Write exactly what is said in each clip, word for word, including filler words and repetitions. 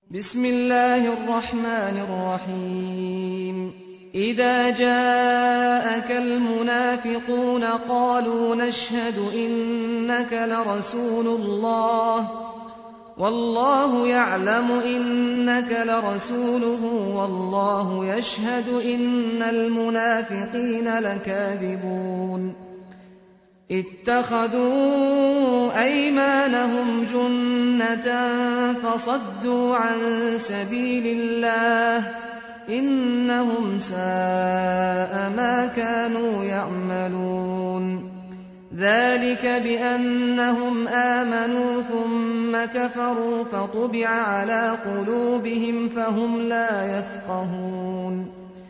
بسم الله الرحمن الرحيم إذا جاءك المنافقون قالوا نشهد إنك لرسول الله والله يعلم إنك لرسوله والله يشهد إن المنافقين لكاذبون اتخذوا أيمانهم جنة فصدوا عن سبيل الله إنهم ساء ما كانوا يعملون ذلك بأنهم آمنوا ثم كفروا فطبع على قلوبهم فهم لا يفقهون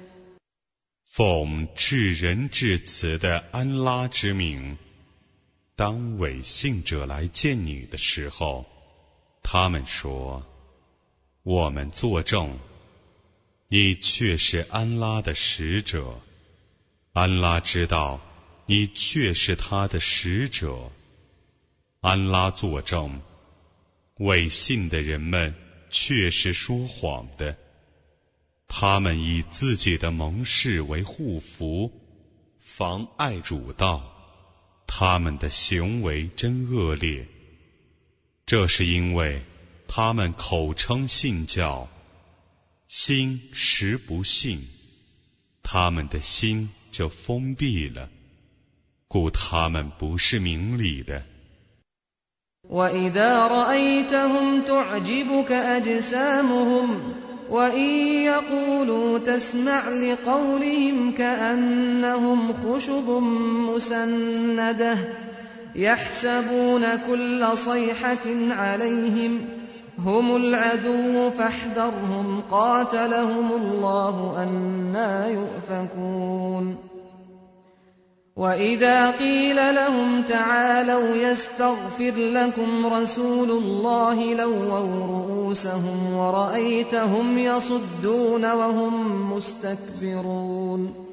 奉至仁至慈的安拉之名，当伪信者来见你的时候，他们说：我们作证，你却是安拉的使者。安拉知道你却是他的使者。安拉作证，伪信的人们却是说谎的。他们以自己的盟誓为护符，妨碍主道，他们的行为真恶劣。这是因为他们口称信教，心实不信，他们的心就封闭了，故他们不是明理的。 وَإِذَا رَأَيْتَهُمْ تُعْجِبُكَ أَجْسَامُهُمْ وَإِنْ يَقُولُوا تَسْمَعْ لِقَوْلِهِمْ كَأَنَّهُمْ خُشُبٌ مُّسَنَّدَةٌ يَحْسَبُونَ كُلَّ صَيْحَةٍ عَلَيْهِمْ هُمُ الْعَدُوُّ فَاحْذَرْهُمْ قَاتَلَهُمُ اللَّهُ أَنَّىٰ يُؤْفَكُونَ وَإِذَا قِيلَ لَهُمْ تَعَالَوْا يَسْتَغْفِرْ لَكُمْ رَسُولُ اللَّهِ لَوَّوْا رُءُوسَهُمْ وَرَأَيْتَهُمْ يَصُدُّونَ وَهُمْ مُسْتَكْبِرُونَ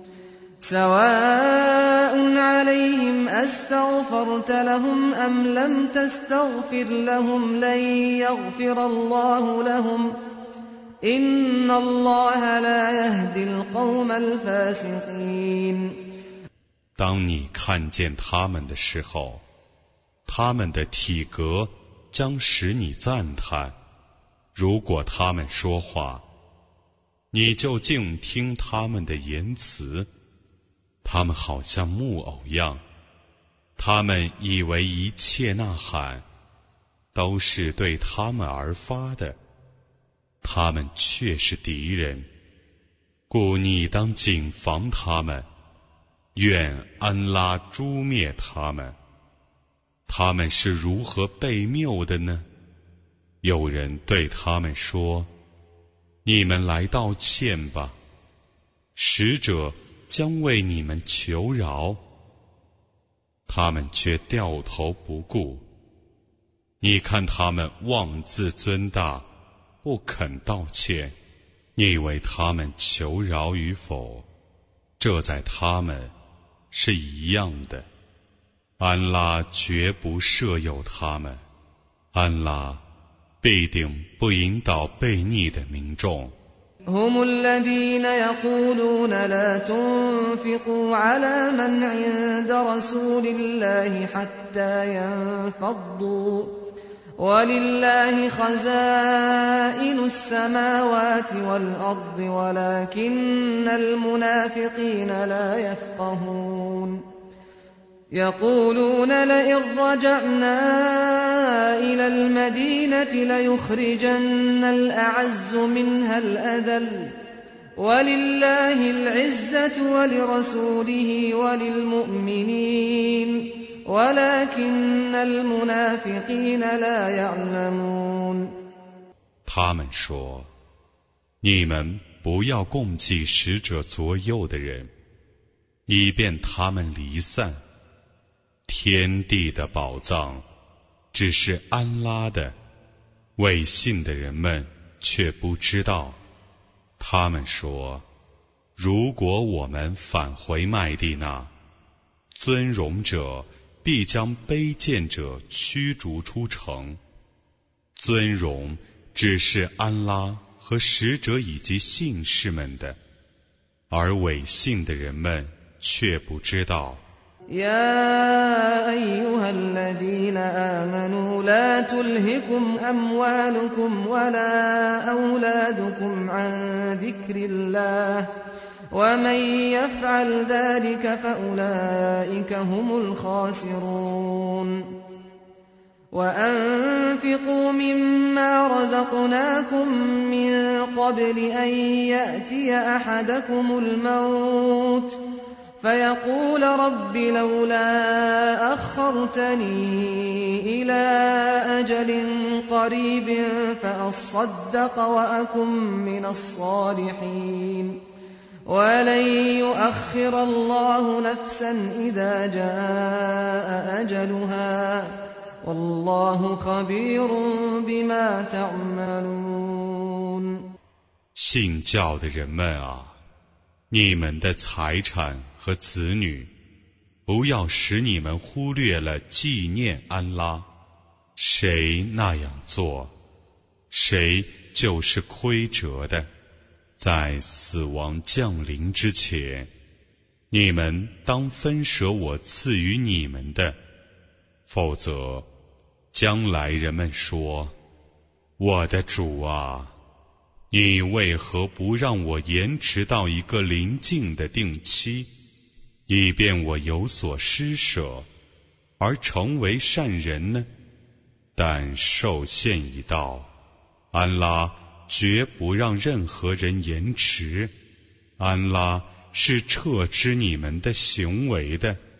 سَوَاءٌ عَلَيْهِمْ أَسْتَغْفَرْتَ لَهُمْ أَمْ لَمْ تَسْتَغْفِرْ لَهُمْ لَن يَغْفِرَ اللَّهُ لَهُمْ إِنَّ اللَّهَ لَا يَهْدِي الْقَوْمَ الْفَاسِقِينَ 当你看见他们的时候，他们的体格将使你赞叹。如果他们说话，你就静听他们的言辞，他们好像木偶样。他们以为一切呐喊都是对他们而发的，他们却是敌人，故你当谨防他们。愿安拉诛灭他们。他们是如何被谬的呢？有人对他们说：你们来道歉吧，使者将为你们求饶。他们却掉头不顾。你看他们妄自尊大，不肯道歉，你为他们求饶与否？这在他们是一样的。安拉绝不设有他们，安拉必定不引导悖逆的民众。 هم الذين يقولون لا تنفقوا على من عند رسول الله حتى ينفضوا ولله خزائن السماوات والأرض ولكن المنافقين لا يفقهون يقولون لئن رجعنا إلى المدينة ليخرجن الأعز منها الأذل ولله العزة ولرسوله وللمؤمنين ولكن المنافقين لا يعلمون 他们说，你们不要共计使者左右的人，以便他们离散。天地的宝藏只是安拉的，伪信的人们却不知道。他们说，如果我们返回麦地那，尊荣者必将卑贱者驱逐出城，尊荣只是安拉和使者以及信士们的，而伪信的人们却不知道。 يا أيها الذين آمنوا لا تلهكم أموالكم ولا أولادكم عن ذكر الله ومن يفعل ذلك فأولئك هم الخاسرون وأنفقوا مما رزقناكم من قبل أن يأتي أحدكم الموت فيقول رب لولا أخرتني إلى أجل قريب فأصدق وأكن من الصالحين ولن يؤخر الله نفسا إذا جاء أجلها والله خبير بما تعملون 信教的人们啊，你们的财产和子女，不要使你们忽略了纪念安拉。谁那样做，谁就是亏折的。在死亡降临之前，你们当分舍我赐予你们的，否则，将来人们说：“我的主啊，你为何不让我延迟到一个临近的定期，以便我有所施舍，而成为善人呢？”但受限已到，安拉绝不让任何人延迟，安拉是撤知你们的行为的。